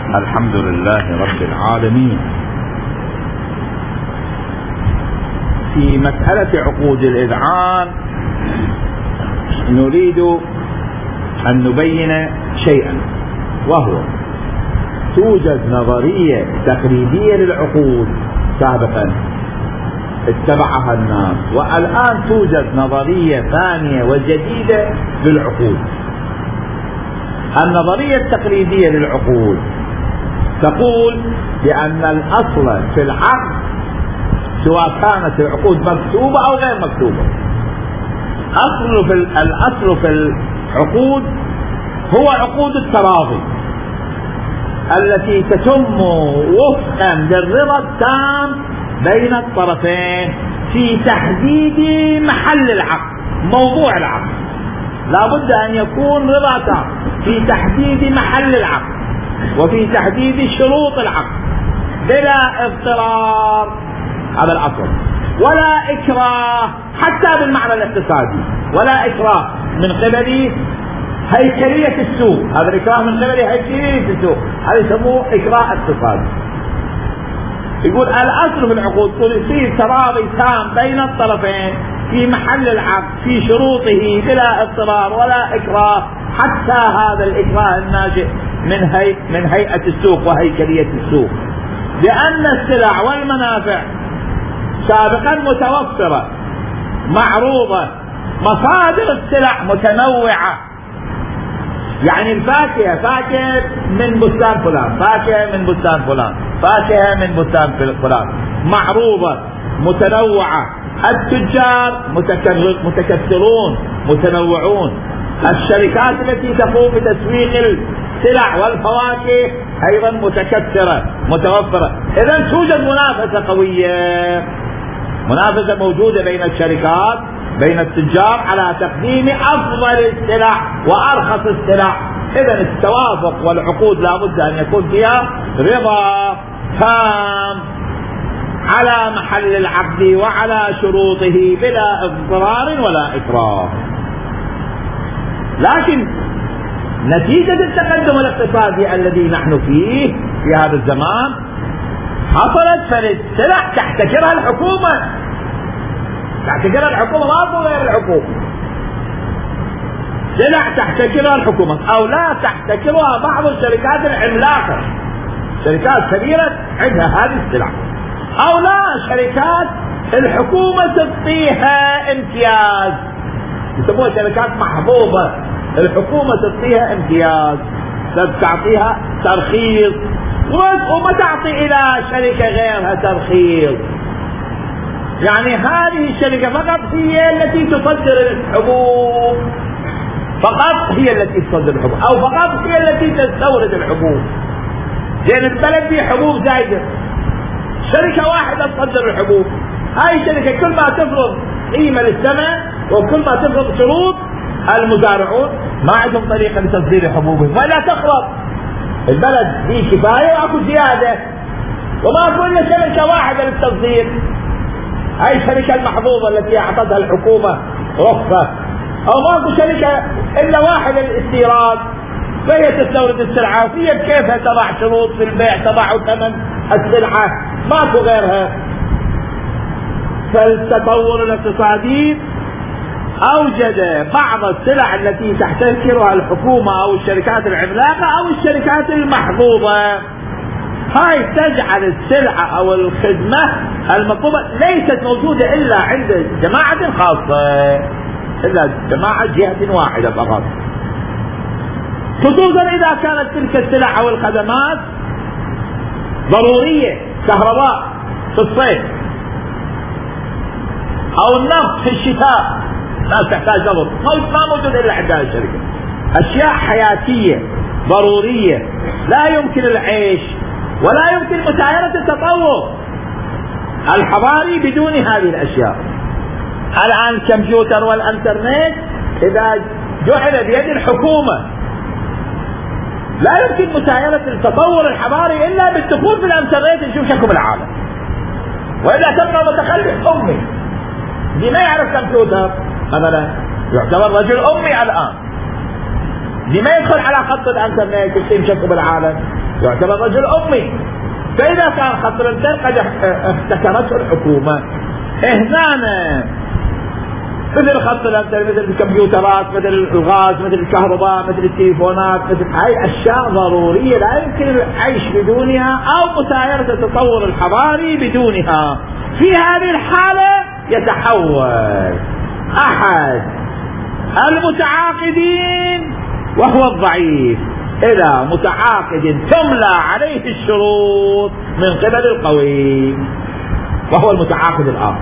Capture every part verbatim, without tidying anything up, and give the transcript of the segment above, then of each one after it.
الحمد لله رب العالمين. في مسألة عقود الإذعان نريد أن نبين شيئا، وهو توجد نظرية تقليدية للعقود سابقا اتبعها الناس، والآن توجد نظرية ثانية وجديدة للعقود. النظرية التقليدية للعقود تقول بأن الأصل في العقد سواء كانت العقود مكتوبة أو غير مكتوبة، أصل في الأصل في العقود هو عقود التراضي التي تتم وفقا للرضا التام بين الطرفين في تحديد محل العقد، موضوع العقد لا بد أن يكون رضا تام في تحديد محل العقد وفي تحديد شروط العقد بلا اضطرار، هذا الأصل، ولا إكراه حتى بالمعنى الاقتصادي، ولا إكراه من قبل هيكلية السوق، هذا الإكراه من قبل هيكلية السوق هذا يسموه إكراه اقتصادي. يقول الأصل في العقود يصير تراضي تام بين الطرفين في محل العقد في شروطه بلا اضطرار ولا إكراه، حتى هذا الإكراه الناشئ من هي من هيئة السوق وهيكلية السوق، لأن السلع والمنافع سابقا متوفرة معروضة، مصادر السلع متنوعة، يعني الفاكهة فاكهة من بستان فلان، فاكهة من بستان فلان، فاكهة من بستان فلان، معروضة متنوعة، التجار متكثرون متنوعون، الشركات التي تقوم بتسويق السلع والفواكه أيضا متكثرة متوفرة. إذن توجد منافسة قوية، منافسة موجودة بين الشركات بين التجار على تقديم أفضل السلع وأرخص السلع. إذن التوافق والعقود لابد أن يكون فيها رضا تام على محل العقد وعلى شروطه بلا اضطرار ولا إكراه. لكن نتيجة التقدم الاقتصادي الذي نحن فيه في هذا الزمان حصلت فالسلع تحتكرها الحكومة، تحتكرها الحكومة ما هو غير الحكومة، سلع تحتكرها الحكومة أو لا تحتكرها بعض الشركات العملاقة، شركات كبيرة عندها هذه السلع، أو لا شركات الحكومة تعطيها امتياز يسموها شركات محظوظة، الحكومة تعطيها امتياز، تعطيها ترخيص وما تعطي إلى شركة غيرها ترخيص. يعني هذه الشركة فقط هي التي تصدر الحبوب، فقط هي التي تصدر الحبوب، أو فقط هي التي تستورد الحبوب، لأن البلد فيه حبوب زايدة، شركة واحدة تصدر الحبوب، هاي الشركة كل ما تفرض قيمة للثمن وكل ما تفرض شروط المزارعون ما عندهم طريقة لتصدير حبوبهم، ولا تخرب البلد فيه كفاية وأكو زيادة، وما أكو إلا شركة واحدة للتصدير، هاي الشركة المحظوظة التي أعطتها الحكومة رخصة، أو ما أكو شركة إلا واحدة للاستيراد فهي تستورد السلعة وهي بكيفها تضع شروط في البيع تضع ثمن السلعة، ما أكو غيرها. فالتطور الاقتصادي أوجد بعض السلع التي تحتكرها الحكومة أو الشركات العملاقة أو الشركات المحظوظة، هاي تجعل السلعة أو الخدمة المطلوبة ليست موجودة إلا عند جماعة خاصة، إلا جماعة جهة واحدة فقط، خصوصا إذا كانت تلك السلع أو الخدمات ضرورية، كهرباء في الصيف أو النفط في الشتاء، ناس تحتاج نفط ما موجود إلا عند هذه الشركة، أشياء حياتية ضرورية لا يمكن العيش ولا يمكن مسايرة التطور الحضاري بدون هذه الأشياء. الآن الكمبيوتر والإنترنت إذا جعل بيد الحكومة لا يمكن مسايرة التطور الحضاري إلا بالدخول في الإنترنت نشوف شكل العالم، وإذا تبقى متخلف أمي اللي ما يعرف كمبيوتر مثلا يعتبر رجل أمي الآن، اللي ما يدخل على خط الإنترنت يصير شكل العالم يعتبر رجل أمي. فإذا كان خط الانترنت قد احتكرته الحكومة، هنا مثل خط الانترنت، مثل الكمبيوترات، مثل الغاز، مثل الكهرباء، مثل التليفونات، مثل هاي أشياء ضرورية لا يمكن العيش بدونها أو مسايرة التطور الحضاري بدونها. في هذه الحالة يتحول أحد المتعاقدين وهو الضعيف إلى متعاقد تملى عليه الشروط من قبل القوي وهو المتعاقد الآخر.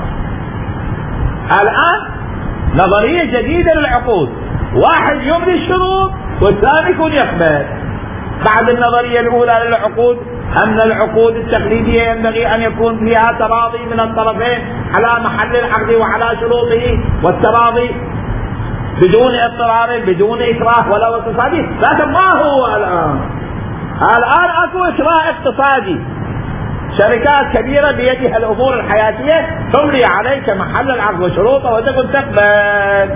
الآن نظرية جديدة للعقود، واحد يملي الشروط والثاني يكون يقبل. بعد النظرية الأولى للعقود أن العقود التقليدية ينبغي أن يكون فيها تراضي من الطرفين على محل العقد وعلى شروطه، والتراضي بدون اضطرار بدون إكراه ولا اقتصادي. لكن ما هو الآن؟ الآن أكو إكراه اقتصادي، شركات كبيرة بيدها الأمور الحياتية تملي عليك محل العقد وشروطه وتكون تقبل.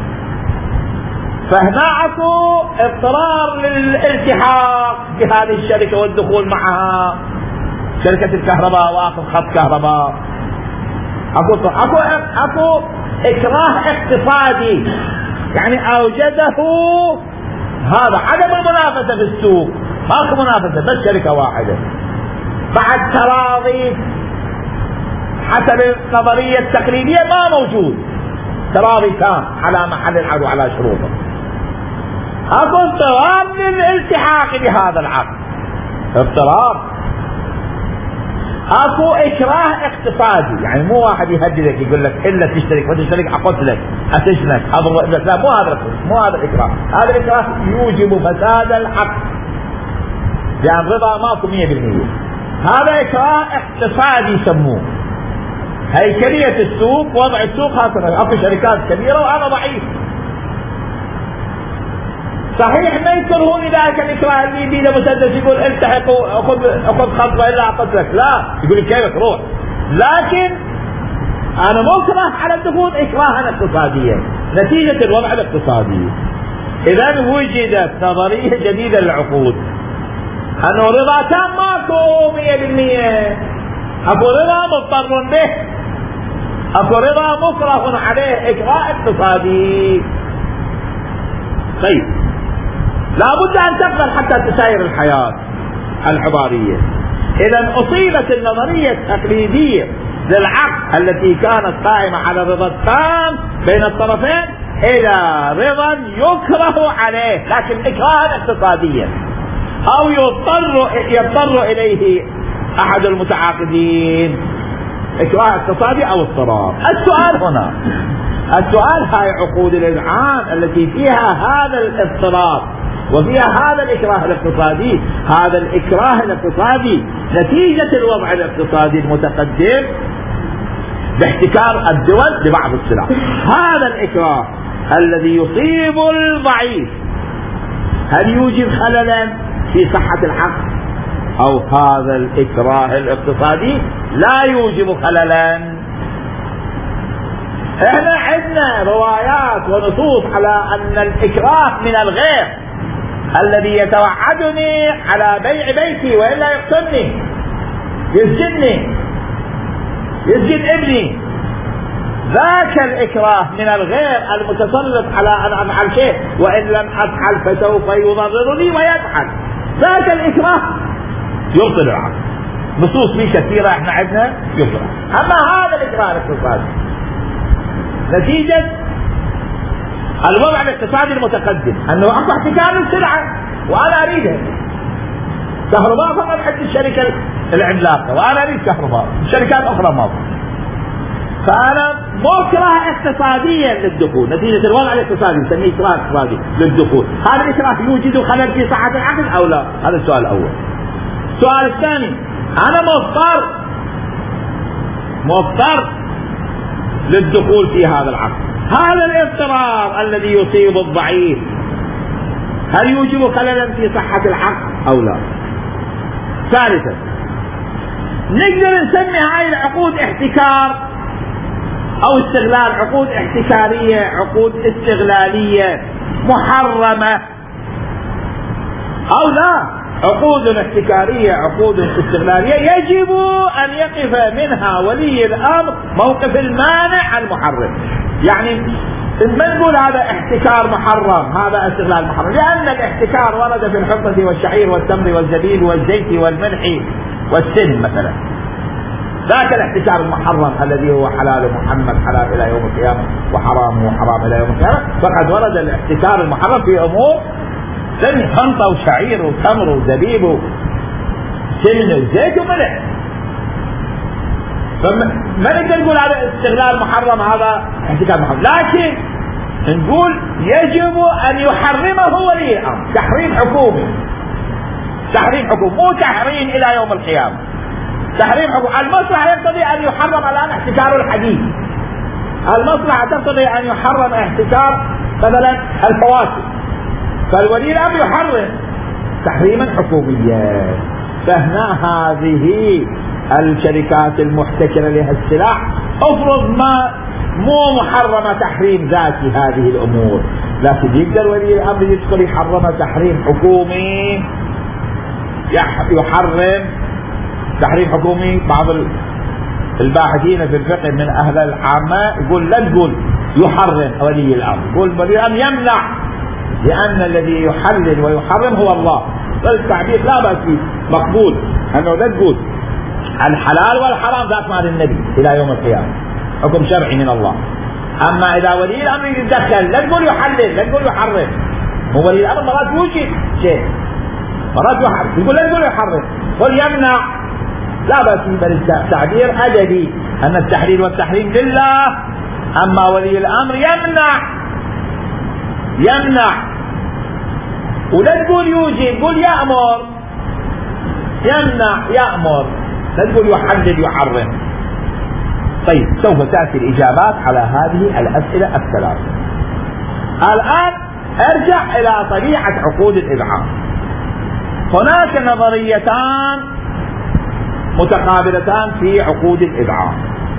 فهنا أكو اضطرار للالتحاق بهذه الشركة والدخول معها، شركة الكهرباء واخذ خط كهرباء. أكو أكو أكو إكراه اقتصادي، يعني أوجده هذا عدم المنافسة في السوق، ماكو منافسة بس شركة واحدة. بعد تراضي حسب النظرية التقليدية ما موجود تراضي تام على محل العقد وعلى شروطه. اكو اضطرار للالتحاق بهذا العقد، اضطرار. اكو اكراه اقتصادي، يعني مو واحد يهددك يقول لك الا تشترك وتشترك اقتلك اتشنك، لا مو هذا مو هذا الاكراه. هذا الاكراه يوجب فساد العقد، يعني رضا ماكو مية بالمية. هذا إكراه اقتصادي يسموه، هيكلية السوق، وضع السوق هكذا. أكو شركات كبيرة وأنا ضعيف، صحيح ما يكرهون ذلك الإكراه اللي بيده مسدس يقول التحقوا أخذ أخذ خط وإلا أقتلك، لا يقول كيف تروح. لكن أنا مكره على الدخول إكراها اقتصاديا نتيجة الوضع الاقتصادي. إذا وجدت نظرية جديدة للعقود أنه رضا تام ماكو مية بالمية، أكو رضا مضطر به، أكو رضا مكره عليه إكراه اقتصادي. طيب لابد أن تقبل حتى تساير الحياة الحضارية. إذا أصيبت النظرية التقليدية للعقد التي كانت قائمة على الرضا التام بين الطرفين إلى رضا يكره عليه لكن إكراها اقتصاديا، أو يضطر يضطر إليه أحد المتعاقدين، إكراه اقتصادي أو اضطرار. السؤال هنا، السؤال هاي عقود الإذعان التي فيها هذا الاضطرار وفيها هذا الإكراه الاقتصادي، هذا الإكراه الاقتصادي نتيجة الوضع الاقتصادي المتقدم باحتكار الدول لبعض السلع. هذا الإكراه الذي يصيب الضعيف هل يوجب خللا في صحة العقد، أو هذا الإكراه الاقتصادي لا يوجب خللا؟ احنا عندنا روايات ونصوص على أن الإكراه من الغير الذي يتوعدني على بيع بيتي وإلا يقتلني، يسجنني، يسجن ابني، ذاك الإكراه من الغير المتسلط على أن أفعل شيء وإن لم أفعل فسوف يضررني ويفعل، ذاك الإكراه يبطل العقد. نصوص فيه كثيرة احنا عندنا يبطل. أما هذا الإكراه الاقتصادي نتيجة الوضع الاقتصادي المتقدم أنه أصبح احتكار السلعة وأنا أريدها، كهرباء فقط عند الشركة العملاقة وأنا أريد كهرباء، شركات أخرى ما، فأنا مكره اقتصاديا للدخول نتيجة الوضع الاقتصادي، نسميه إكراه اقتصادي للدخول. هذا الإكراه يوجد خلل في صحة العقد أو لا؟ هذا السؤال الأول. السؤال الثاني، أنا مضطر مضطر للدخول في هذا العقد، هذا الاضطرار الذي يصيب الضعيف هل يوجب خللا في صحة العقد أو لا؟ ثالثا، نقدر نسمي هاي العقود احتكار أو استغلال، عقود احتكارية، عقود استغلالية محرمة أو لا؟ عقود احتكارية عقود استغلالية يجب أن يقف منها ولي الأمر موقف المانع المحرم. يعني ما نقول هذا احتكار محرم هذا استغلال محرم، لأن الاحتكار ورد في الحنطة والشعير والتمر والزبيب والزيت والملح والسن مثلا، ذاك الاحتكار المحرم الذي هو حلال محمد حلال إلى يوم القيامة وحرامه حرام إلى يوم القيامة، فقد ورد الاحتكار المحرم في أمور ثانية، حنطة وشعير وتمر وزبيب وسن وزيت وملح. فما نقدر نقول هذا استغلال محرم هذا احتكار محرم، لكن نقول يجب أن يحرمه ولي الأمر تحريم حكومي، تحريم حكومي مو تحريم إلى يوم القيامة، تحريم حكومي. المصلحة يقتضي أن يحرم الآن احتكار الحديد، المصلحة تقتضي أن يحرم احتكار مثلا الفواكه، فالولي الأمر يحرم تحريما حكوميا. فهنا هذه الشركات المحتكرة لها السلاح افرض ما مو محرمة تحريم ذاتي هذه الأمور، لكن يقدر ولي الأمر يدخل يحرم تحريم حكومي، يحرم تحريم حكومي. بعض الباحثين في الفقه من أهل العامة يقول لا تقول يحرم ولي الأمر، يقول ولي الأمر يمنع، لأن الذي يحلل ويحرم هو الله، فالتعبير لا بأس فيه مقبول، أنه لا تقول الحلال والحرام ذات مال النبي إلى يوم القيامة حكم شرعي من الله. أما إذا ولي الأمر يتدخل لا تقول يحلل لا تقول يحرم، هو ولي الأمر مرات يوجد شيء مرات يحرم، يقول لا تقول يحرم قل يمنع لا بأس، بل التعبير أدبي أن التحليل والتحريم لله، أما ولي الأمر يمنع يمنع ولا تقول يوجب، قل يأمر يمنع يأمر، لا تقول يحلل يحرم. طيب سوف تأتي الإجابات على هذه الأسئلة الثلاث. الآن أرجع إلى طبيعة عقود الإذعان. هناك نظريتان متقابلتان في عقود الإذعان.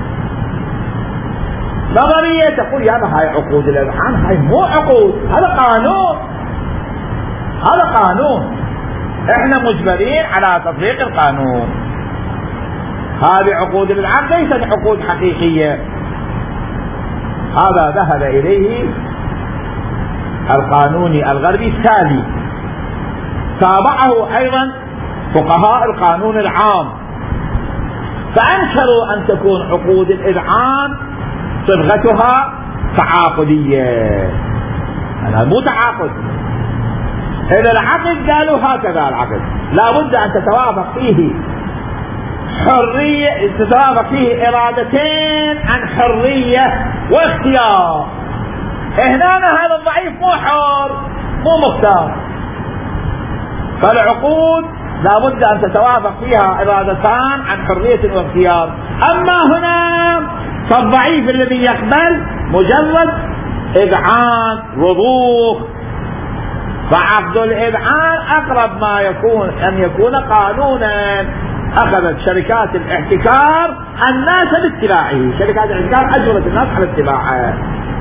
نظرية تقول يا هاي عقود الإذعان هاي مو عقود، هذا قانون، هذا قانون احنا مجبرين على تطبيق القانون، هذه عقود الإذعان ليست عقود حقيقية. هذا ذهب إليه القانوني الغربي التالي، تابعه أيضا فقهاء القانون العام، فأنكروا أن تكون عقود الإذعان صبغتها تعاقدية، أنا مو تعاقد. إذا العقد قالوا هكذا العقد لابد أن تتوافق فيه حرية، تتوافق فيه إرادتين عن حرية واختيار. هنا هذا الضعيف مو حر مو مختار، فالعقود لابد أن تتوافق فيها إرادتان عن حرية واختيار. أما هنا فالضعيف الذي يقبل مجرد إذعان رضوخ، فعقد الإذعان أقرب ما يكون أن يكون قانونا أخذت شركات الاحتكار الناس باتباعه، شركات الاحتكار أجبرت الناس على اتباعه،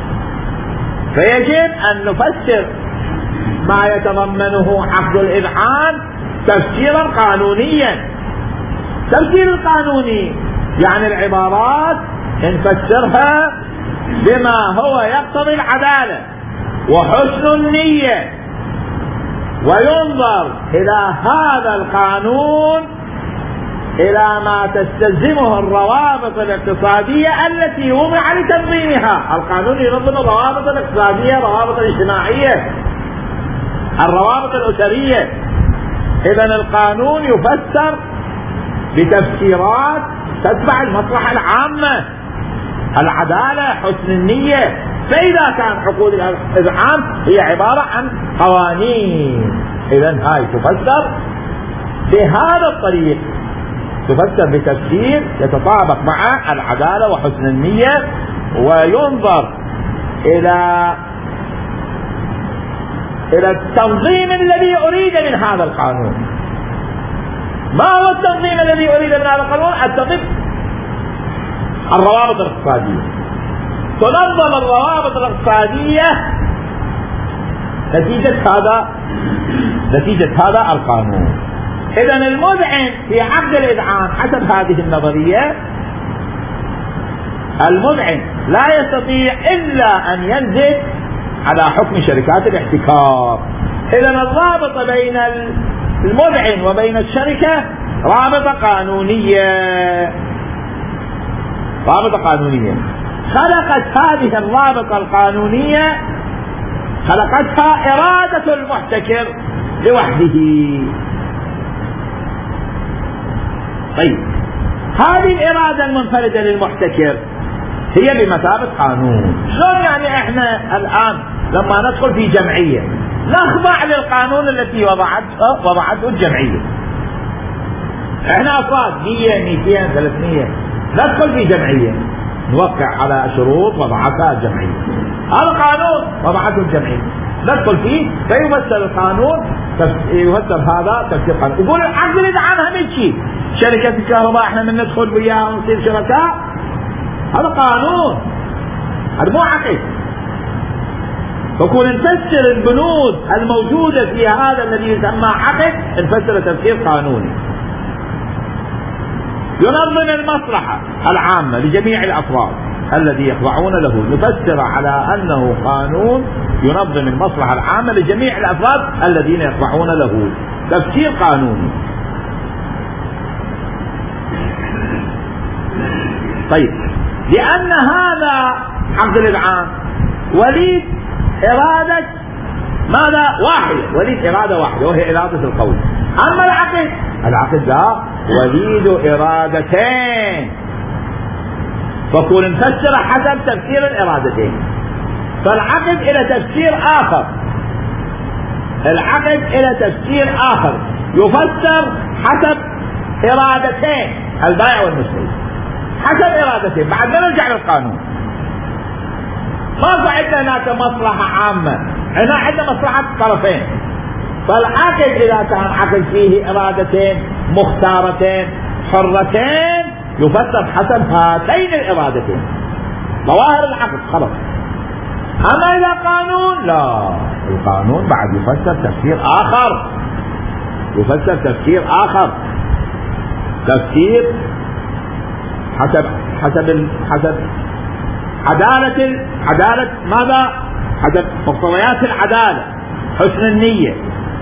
فيجب أن نفسر ما يتضمنه عقد الإذعان تفسيرا قانونيا. تفسير القانوني يعني العبارات نفسرها بما هو يقتضي العدالة وحسن النية، وينظر إلى هذا القانون إلى ما تستلزمه الروابط الاقتصادية التي وضع لتنظيمها. القانون ينظم الروابط الاقتصادية، الروابط الاجتماعية، الروابط الأسرية. إذن القانون يفسر بتفسيرات تتبع المصلحة العامة، العدالة، حسن النية. فإذا كان عقود الإذعان هي عبارة عن قوانين، إذن هاي تفسر بهذا الطريق، تفسر بتفسير يتطابق مع العدالة وحسن النية، وينظر إلى إلى التنظيم الذي أريد من هذا القانون. ما هو التنظيم الذي أريد من هذا القانون؟ التنظيم الروابط الاقتصادية. تنظم الروابط الاقتصادية نتيجة هذا نتيجة هذا القانون. إذن المذعن في عقد الإذعان حسب هذه النظرية، المذعن لا يستطيع إلا أن ينزل على حكم شركات الاحتكار. إذن الرابطة بين المذعن وبين الشركة رابطة قانونية، رابطة قانونية. خلقت هذه الرابطة القانونية خلقتها إرادة المحتكر لوحده. طيب هذه الإرادة المنفردة للمحتكر هي بمثابة قانون. شلون يعني احنا الآن لما ندخل في جمعية نخضع للقانون التي وضعته وضعته الجمعية؟ احنا افراد مية مئتين ثلاثمية ندخل في جمعية نوقع على شروط وضعتها الجمعية، هذا قانون وضعته الجمعية ندخل فيه فيفسر القانون، يفسر هذا تفسير قانون. يقول العقد الإذعان هم شيء، شركة الكهرباء احنا من ندخل وياها ونصير شركاء، هذا قانون، هذا مو عقد. فكون نفسر البنود الموجودة في هذا الذي يسمى عقد نفسر تفسير قانوني ينظم المصلحة العامة لجميع الأفراد الذي يخضعون له، نفسر على أنه قانون ينظم المصلحة العامة لجميع الأفراد الذين يخضعون له، تفسير قانوني. طيب لأن هذا عقد الإذعان وليد إرادة ماذا؟ واحدة، وليد إرادة واحدة وهي إرادة القول. أما العقد العقد لا وليد إرادتين، فكون نفسر حسب تفسير الإرادتين. فالعقد إلى تفسير آخر، العقد إلى تفسير آخر يفسر حسب إرادتين البائع والمشتري، حسب إرادتين. بعد ما نرجع للقانون ما عندنا هناك مصلحة عامة، هنا عندنا مصلحة طرفين. فالعقد إذا كان عقد فيه إرادتين مختارتين حرتين يفسر حسب هاتين الإرادتين، ظواهر العقد خلاص. أما إذا قانون لا، القانون بعد يفسر تفسير آخر، يفسر تفسير آخر، تفسير حسب حسب حسب عدالة عدالة ماذا؟ حسب مقتضيات العدالة، حسن النية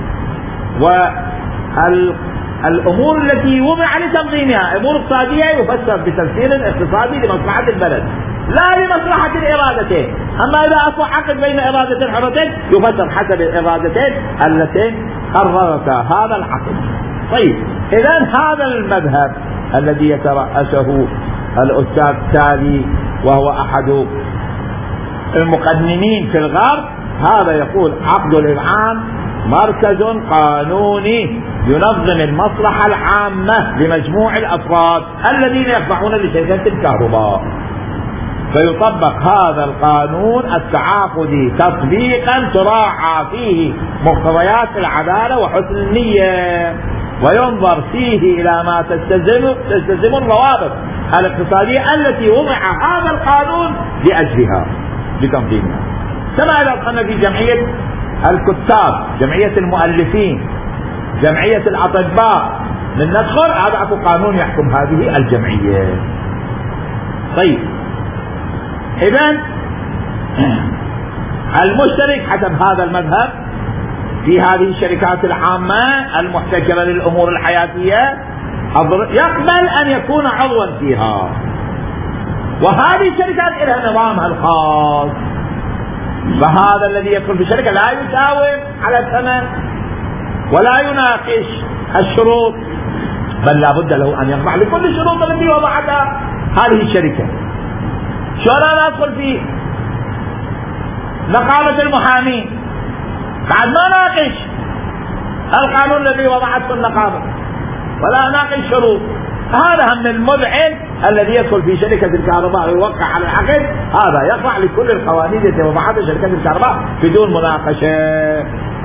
والأمور التي وضع لتنظيمها، أمور اقتصادية يفسر بتفسير اقتصادي لمصلحة البلد لا لمصلحة الإرادتين. أما إذا أصبح عقد بين إرادتين حرتين يفسر حسب الإرادتين اللتين قررتا هذا العقد. طيب إذن هذا المذهب الذي يترأسه الأستاذ تالي وهو أحد المقننين في الغرب، هذا يقول عقد الإذعان مركز قانوني ينظم المصلحة العامة لمجموع الأفراد الذين يخضعون لشركة الكهرباء، فيطبق هذا القانون التعاقدي تطبيقا تراعى فيه مقتضيات العدالة وحسن النية، وينظر فيه إلى ما تستلزم تستلزم الروابط الاقتصادية التي وضع هذا القانون لأجلها لتنظيمها. كما إذا دخلنا في جمعية الكتاب، جمعية المؤلفين، جمعية الأطباء، من ندخل هذا أكو قانون يحكم هذه الجمعية. طيب إذن المشترك حسب هذا المذهب في هذه الشركات العامة المحتكرة للأمور الحياتية يقبل أن يكون عضوا فيها، وهذه الشركات لها نظامها الخاص. فهذا الذي يدخل في الشركة لا يساوم على الثمن ولا يناقش الشروط، بل لا بد له أن يخضع لكل الشروط التي وضعتها هذه الشركة. شلون أنا أدخل في نقابة المحامين بعد ما ناقش القانون الذي وضعته النقابة ولا ناقش شروط؟ هذا هم المذعن الذي يدخل في شركة الكهرباء ويوقع على العقد، هذا يخضع لكل القوانين التي وضعتها شركة الكهرباء بدون مناقشة.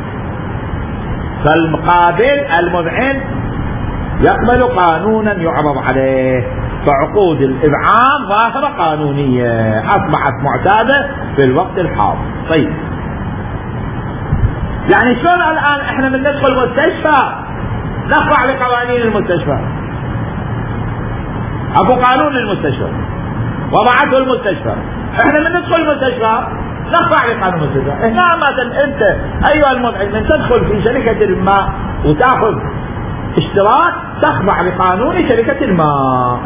فالمقابل المذعن يقبل قانونا يعرض عليه، فعقود الإذعان ظاهرة قانونية أصبحت معتادة في الوقت الحاضر. طيب يعني شلون الآن احنا من ندخل مستشفى نخضع لقوانين المستشفى. اكو قانون للمستشفى وضعته المستشفى، احنا من ندخل المستشفى نخضع لقانون المستشفى. هنا مثلا انت ايها المدعي من تدخل في شركة الماء وتاخذ اشتراك تخضع لقانون شركة الماء.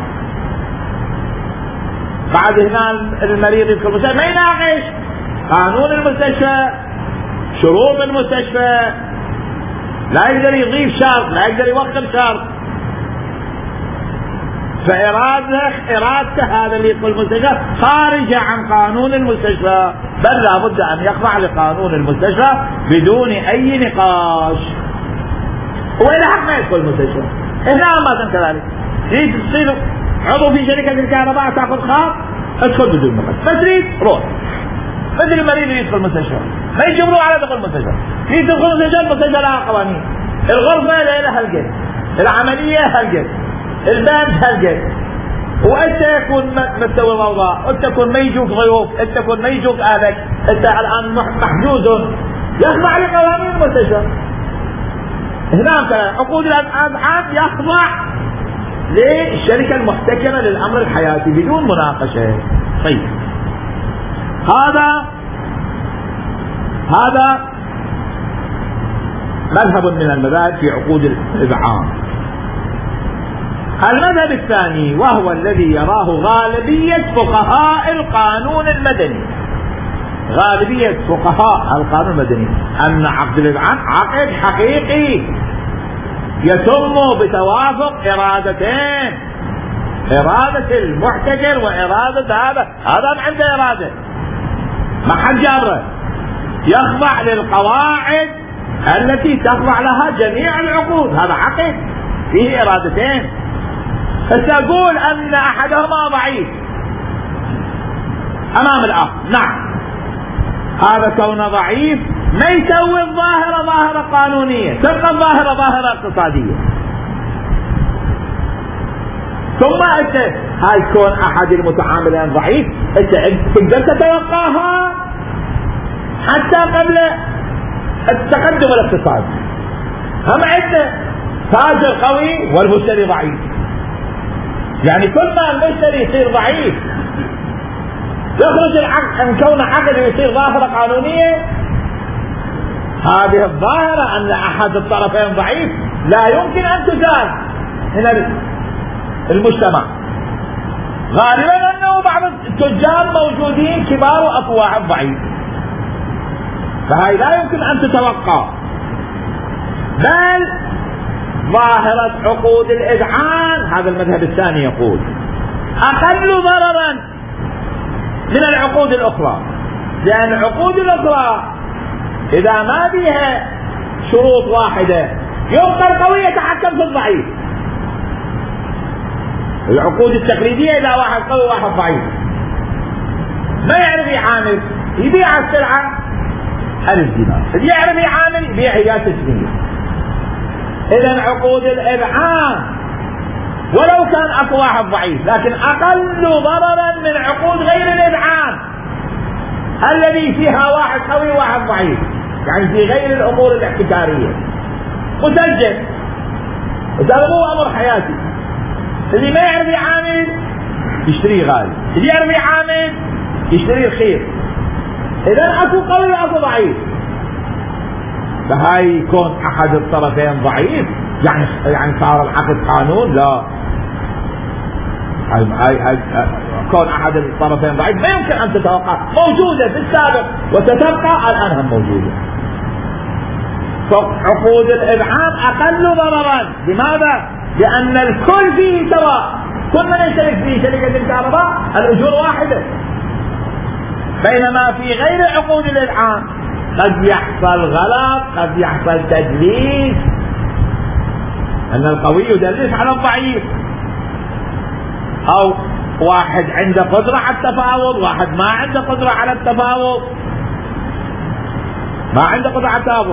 بعد هنا المريض يدخل المستشفى ما يناقش قانون المستشفى، شروط المستشفى، لا يقدر يضيف شرط، لا يقدر يوقف شرط. فإرادته إرادته هذا اللي يدخل المستشفى خارجة عن قانون المستشفى، بل لابد أن يخضع لقانون المستشفى بدون أي نقاش. وإلى حق ما يدخل المستشفى. هنا ما كذلك تصير عضو في شركة الكهرباء تأخذ خاص ادخل بدون نقاش، بس تريد روح. مثل المريض يدخل المستشفى ما يجبروه على دخول المستشفى، يدخل المستشفى المستشفى لها قوانين، الغرفة لها هالقد، العملية هالقد، الباب هالقد، وانت يكون مستوى الأوضاع، وانت تكون ما يجوك ضيوف، انت تكون ما يجوك اهلك، انت الان محجوز، يخضع لقوانين المستشفى. هناك عقود الأضعاف يخضع للشركة المحتكرة للأمر الحياتي بدون مناقشة. طيب هذا هذا مذهب من المذاهب في عقود الإذعان. المذهب الثاني وهو الذي يراه غالبية فقهاء القانون المدني، غالبية فقهاء القانون المدني، أن عقد الإذعان عقد حقيقي يتم بتوافق إرادتين، إرادة المحتكر وإرادة هذا، هذا عنده إرادة ما حد جابره، يخضع للقواعد التي تخضع لها جميع العقود. هذا عقد فيه إرادتين. فتقول أن أحدهما ضعيف أمام الآخر، نعم هذا كونه ضعيف ما يسوي الظاهرة ظاهرة قانونية، تبقى الظاهرة ظاهرة اقتصادية. ثم انت هاي كون احد المتعاملين ضعيف انت تقدر تتوقعها حتى قبل التقدم الاقتصادي. هم عندنا تاجر قوي والمشتري ضعيف، يعني كل ما المشتري يصير ضعيف يخرج العقد ان كون عقد يصير ظاهرة قانونية. هذه الظاهرة ان احد الطرفين ضعيف لا يمكن ان تزال هنا المجتمع. غالبا انه بعض التجار موجودين كبار واكو واحد ضعيف، فهي لا يمكن ان تتوقع. بل ظاهرة عقود الإذعان هذا المذهب الثاني يقول اقل ضررا من العقود الاخرى، لان العقود الاخرى اذا ما بها شروط واحدة يبقى القوي يتحكم في الضعيف. العقود التقليدية اذا واحد قوي واحد ضعيف ما يعرف يعامل، يبيع السلعة ألف دينار، اللي يعرف يعامل يبيع هي ستمية. اذا عقود الإذعان ولو كان اكو واحد ضعيف لكن اقل ضررا من عقود غير الإذعان الذي فيها واحد قوي وواحد ضعيف، يعني في غير الامور الاحتكارية مسجل. هذا مو امر حياتي، اللي ما يعرف يعامل يشتري غالي، اللي يعرف يعامل يشتري رخيص. اذا اكو قوي واكو ضعيف، فهاي يكون احد الطرفين ضعيف يعني يعني صار العقد قانون؟ لا، هاي هاي هاي كون احد الطرفين ضعيف ما يمكن ان تتوقع، موجوده في السابق وستبقى الان هم موجوده. فعقود الإذعان اقل ضررا. لماذا؟ لان الكل فيه سواء، كل من يشترك في شركة الكهرباء الاجور واحدة، بينما في غير عقود الإذعان قد يحصل غلط، قد يحصل تدليس، ان القوي يدلس على الضعيف، او واحد عنده قدرة على التفاوض واحد ما عنده قدرة على التفاوض، ما عنده قدرة على التفاوض.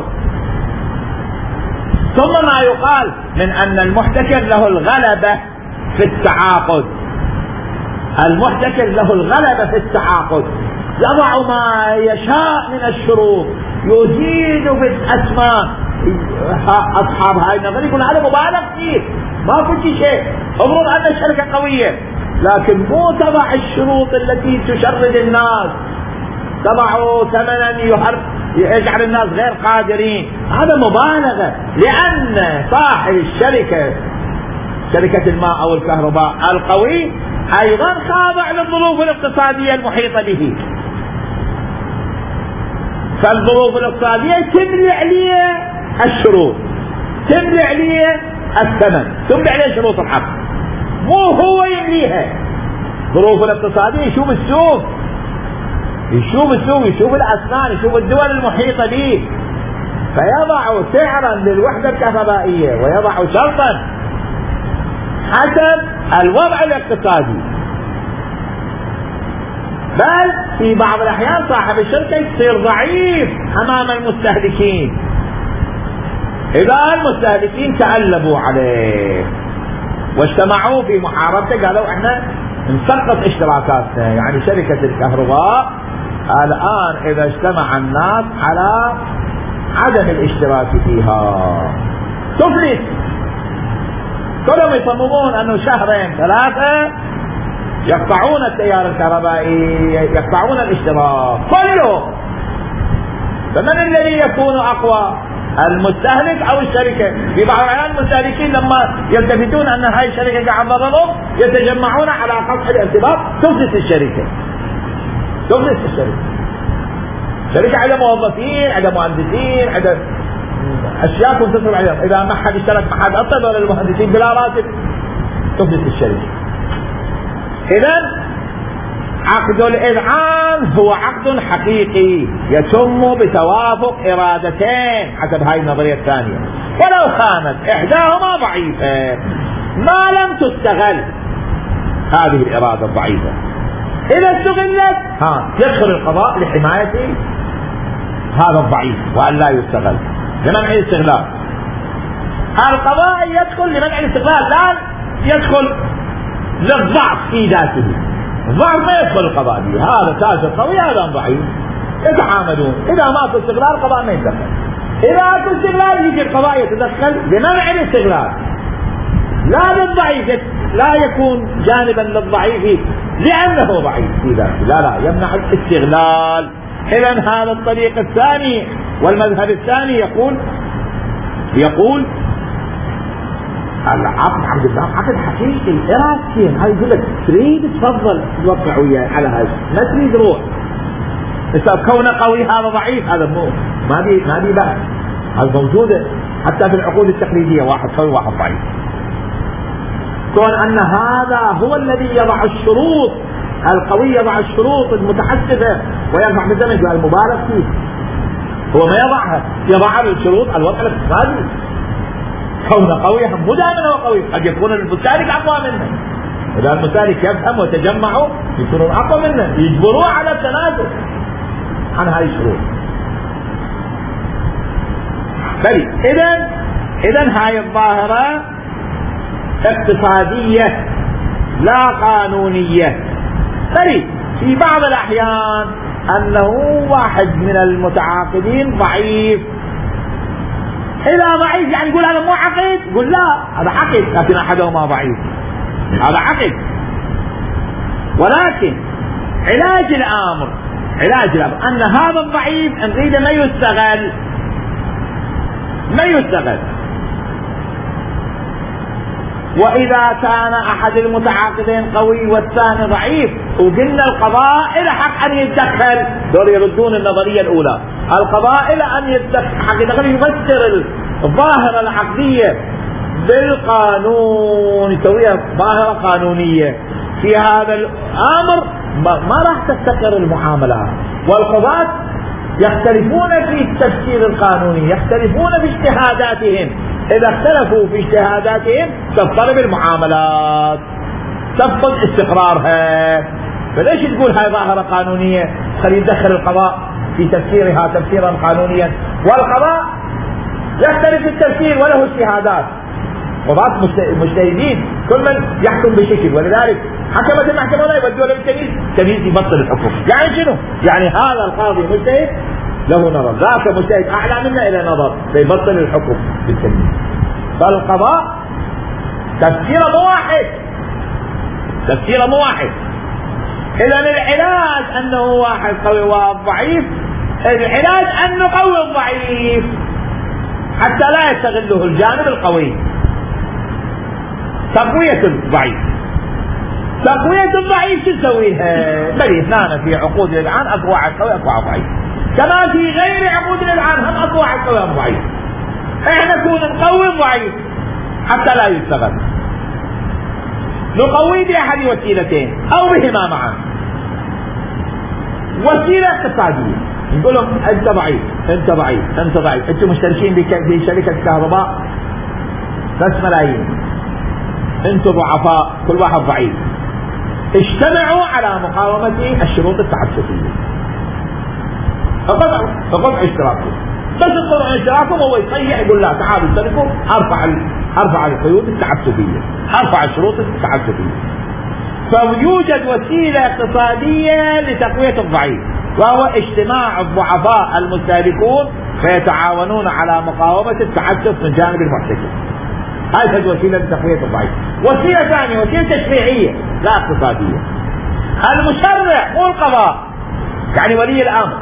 ثم ما يقال من ان المحتكر له الغلبة في التعاقد، المحتكر له الغلبة في التعاقد، يضع ما يشاء من الشروط، يزيد في الأسماء، اصحاب هاي النظريه يقول هذا مبالغ فيه، ما في شيء، افرض ان الشركه قويه لكن مو تبع الشروط التي تشرد الناس، تبعوا ثمنا يجعل الناس غير قادرين، هذا مبالغه، لان صاحب الشركه شركه الماء او الكهرباء القوي ايضا خاضع للظروف الاقتصاديه المحيطه به، فالظروف الاقتصاديه تملي عليه الشروط، تملي عليه الثمن، تملي عليه شروط الحق، مو هو يمليها. ظروف الاقتصاديه يشوف السوق، يشوف السوق، يشوف الاسنان، يشوف الدول المحيطه به، فيضع سعرا للوحده الكهربائيه ويضع شرطا حسب الوضع الاقتصادي. بل في بعض الاحيان صاحب الشركه يصير ضعيف امام المستهلكين، اذا المستهلكين تألبوا عليه واجتمعوا في محاربته، قالوا احنا نسقط اشتراكاتنا، يعني شركه الكهرباء الان اذا اجتمع الناس على عدم الاشتراك فيها تفلس، كلهم يصممون انه شهرين ثلاثه يقطعون التيار الكهربائي، يقطعون الاشتراك كله، فمن الذي يكون اقوى؟ المستهلك او الشركه؟ في بعض الاحيان المستهلكين لما يلتفتون ان هاي الشركه قاعده تضرب يتجمعون على قطع الارتباط، تفلس الشركه، تفلس الشركه. الشركه عندها موظفين، عندها مهندسين، عندها اشياء كنت تصرف عليهم، اذا ما حد اشترك ما حد اطلب ولا المهندسين بلا راتب تفلس الشركه. اذا عقد الإذعان هو عقد حقيقي يتم بتوافق إرادتين حسب هاي النظرية الثانية، ولو كانت إحداهما ضعيفة ما لم تستغل هذه الإرادة الضعيفة، إذا استغلت ها يدخل القضاء لحماية هذا الضعيف وأن لا يستغل، لمنع الاستغلال. القضاء يدخل لمنع الاستغلال، لا يدخل للضعف في ذاته، الضعف ما يدخل القضاء به، هذا تاجر قوي هذا ضعيف يتعاملون، اذا ما في استغلال القضاء ما يتدخل، اذا في استغلال يجي القضاء يتدخل لمنع الاستغلال، لا للضعيف، لا يكون جانبا للضعيف لانه ضعيف في ذاته، لا لا يمنع الاستغلال. اذا هذا الطريق الثاني والمذهب الثاني يقول يقول العقد عقد الله عقد حقيقي ارادتين، هاي يقول لك تريد تفضل توقع وياي على هذا، ما تريد روح، بس كونه قوي هذا ضعيف، هذا مو ما بي ما بي بأس، هذا موجوده حتى في العقود التقليديه، واحد قوي واحد ضعيف. كون ان هذا هو الذي يضع الشروط، القوي يضع الشروط المتحسبه ويرفع بالزمن، قال المبالغ فيه، هو ما يضعها، يضع الشروط الوضع الاقتصادي، كونه قوي مو دائما هو قوي، قد يكون المستهلك اقوى منه، اذا المستهلك يفهم وتجمعوا يكونون اقوى منه، يجبروه على التنازل عن هذه الشروط. بل اذا اذا هاي الظاهره اقتصاديه لا قانونيه. بل في بعض الاحيان انه واحد من المتعاقدين ضعيف، إذا ضعيف يعني يقول هذا مو عقد، يقول لا هذا عقد لكن أحدهما ضعيف، هذا عقد. ولكن علاج الأمر علاج الأمر أن هذا الضعيف نريد ما يستغل، ما يستغل. وإذا كان أحد المتعاقدين قوي والثاني ضعيف وقلنا القضاء إلى حق أن يتدخل، دول يردون النظرية الأولى، القضاء إلى أن يتدخل حق يتدخل يفسر الظاهرة العقدية بالقانون، يسويها ظاهرة قانونية. في هذا الأمر ما راح تستقر المعاملات، والقضاة يختلفون في التفسير القانوني، يختلفون في اجتهاداتهم، إذا اختلفوا في اجتهاداتهم تضطرب المعاملات، تفقد استقرارها. فليش تقول هاي ظاهرة قانونية؟ خلي يدخل القضاء في تفسيرها تفسيرا قانونيا، والقضاء يختلف في التفسير وله اجتهادات، قضاة مجتهدين كل من يحكم بشكل، ولذلك حكمت المحكمة لا يودوا له التمييز، التمييز يبطل الحكم. يعني شنو؟ يعني هذا القاضي مجتهد له نظر، ذاك مجتهد أعلى منا إلى نظر فيبطل الحكم بالتمييز. فالقضاء تفسيره مو واحد، تفسيره مو واحد. إذا العلاج أنه واحد قوي وواحد ضعيف، العلاج أن نقوي الضعيف حتى لا يستغله الجانب القوي. تقوية الضعيف، تقوية الضعيف شو نسويها؟ بل اثنان في عقود الإذعان، أقوى على القوي أقوى على الضعيف، كما في غير عقود الإذعان هم أقوى على القوي الضعيف. احنا نكون نقوي الضعيف حتى لا يستغل، نقوي بأحد وسيلتين أو بهما معا. وسيلة اقتصادية، نقول لهم أنت ضعيف أنت ضعيف أنت ضعيف، أنتم مشتركين بشركة كهرباء بس ملايين، أنتم ضعفاء كل واحد ضعيف، اجتمعوا على مقاومة الشروط التعسفية، فقطعوا فقطعوا اشتراكهم، بس القطع اشتراكهم هو يصيح يقول لا تعالوا اشتركوا، ارفع ارفع القيود التعسفية، ارفع الشروط التعسفية. فيوجد وسيلة اقتصادية لتقوية الضعيف، وهو اجتماع الضعفاء المستهلكون فيتعاونون على مقاومة التعسف من جانب المحتكر. هذه الوسيلة لتقوية الضعيف. وسيلة ثانية وسيلة تشريعية لا اقتصادية، المشرع مو القضاء، يعني ولي الأمر.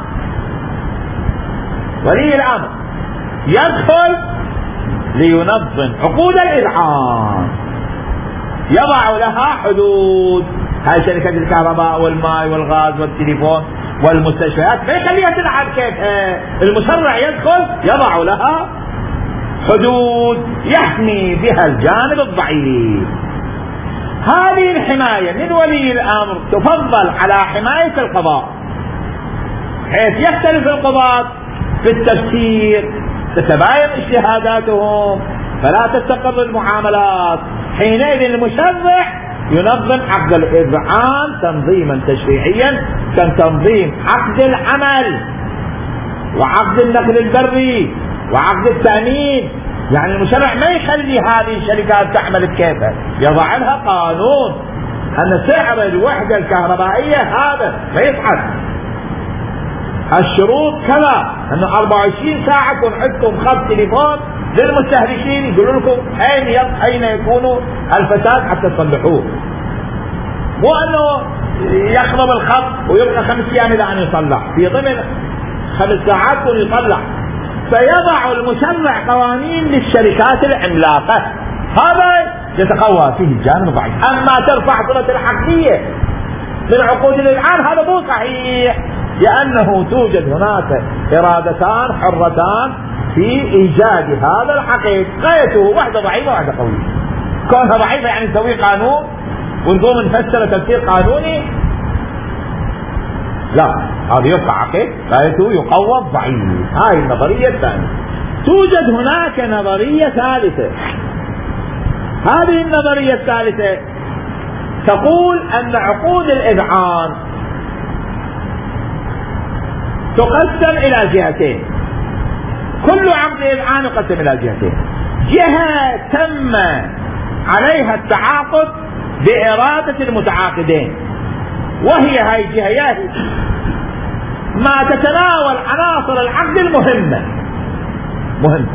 ولي الأمر يدخل لينظم عقود الإذعان، يضع لها حدود. هاي شركة الكهرباء والماء والغاز والتليفون والمستشفيات ما يخليها تلعب كيفها، المشرع يدخل يضع لها حدود يحمي بها الجانب الضعيف. هذه الحماية من ولي الأمر تفضل على حماية القضاء، حيث يختلف القضاة في التفسير، تتباين اجتهاداتهم فلا تستقر المعاملات. حينئذ المشرع ينظم عقد الإذعان تنظيما تشريعيا كتنظيم عقد العمل وعقد النقل البري وعقد التأمين. يعني المشرع ما يخلي هذه الشركات تعمل بكيفها، يضع لها قانون أن سعر الوحدة الكهربائية هذا ما يصعد، الشروط كذا، أنه أربعة وعشرين ساعة يكون عندكم خط تليفون للمستهلكين يقولوا لكم أين أين يكون الفساد حتى تصلحوه، مو أنه يخرب الخط ويبقى خمس أيام إلى أن يصلح، في ضمن خمس ساعات يكون يصلح. فيضع المشرع قوانين للشركات العملاقة، هذا يتقوى فيه الجانب الضعيف. أما ترفع صلة العقدية من عقود الإذعان هذا مو صحيح، لأنه توجد هناك إرادتان حرتان في إيجاد هذا العقد، غايته واحدة ضعيفة وواحدة قوية. كونها ضعيفة يعني نسوي قانون ونقوم نفسر تفسير قانوني، لا، هذا يبقى عقد غايته يقوى الضعيف. هاي النظرية الثانية. توجد هناك نظرية ثالثة، هذه النظرية الثالثة تقول أن عقود الإذعان تقسم إلى جهتين، كل عقد إذعان يقسم إلى جهتين. جهة تم عليها التعاقد بإرادة المتعاقدين، وهي هاي الجهة يعني ما تتناول عناصر العقد المهمة مهمة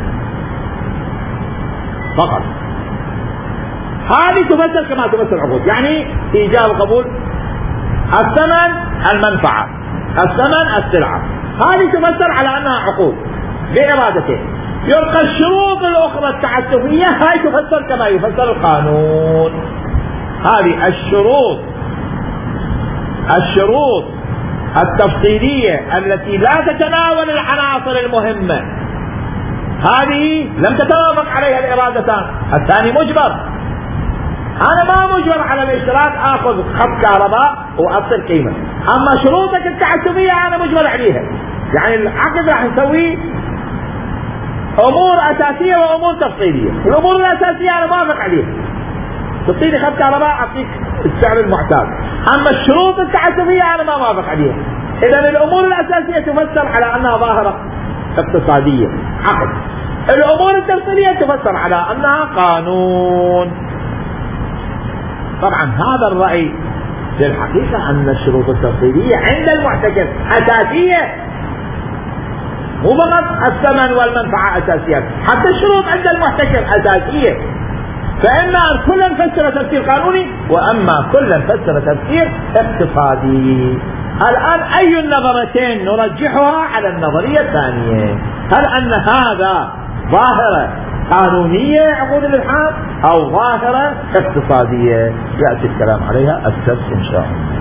فقط، هذه تفسر كما تفسر العقود، يعني إيجاب قبول الثمن المنفعة، الثمن السلعة، هذه تفسر على أنها عقود بإرادتين. يبقى الشروط الأخرى التعسفية هاي تفسر كما يفسر القانون. هذه الشروط الشروط التفصيلية التي لا تتناول العناصر المهمة هذه لم تتوافق عليها الإرادتان. الثاني مجبر، أنا ما مجبر على الاشتراك آخذ خط كهرباء وأصل قيمة، أما شروطك التعسفية أنا مجبر عليها. يعني العقد راح نسوي أمور أساسية وأمور تفصيلية، الأمور الأساسية أنا موافق عليها، تعطيني خط كهرباء أعطيك السعر المعتاد، أما الشروط التعسفية أنا ما موافق عليها. إذا الأمور الأساسية تفسر على أنها ظاهرة اقتصادية عقد، الأمور التفصيلية تفسر على أنها قانون. طبعا هذا الرأي في الحقيقة أن الشروط التفصيلية عند المحتكر أساسية، مو فقط الثمن والمنفعة أساسية، حتى الشروط عند المحتكر أساسية. فإما أن كلا نفسر تفسير قانوني، وأما كلا نفسر تفسير اقتصادي. الآن أي النظرتين نرجحها على النظرية الثانية؟ هل أن هذا ظاهرة قانونية عقود الإلحاق أو ظاهرة اقتصادية؟ يأتي الكلام عليها السبت إن شاء الله.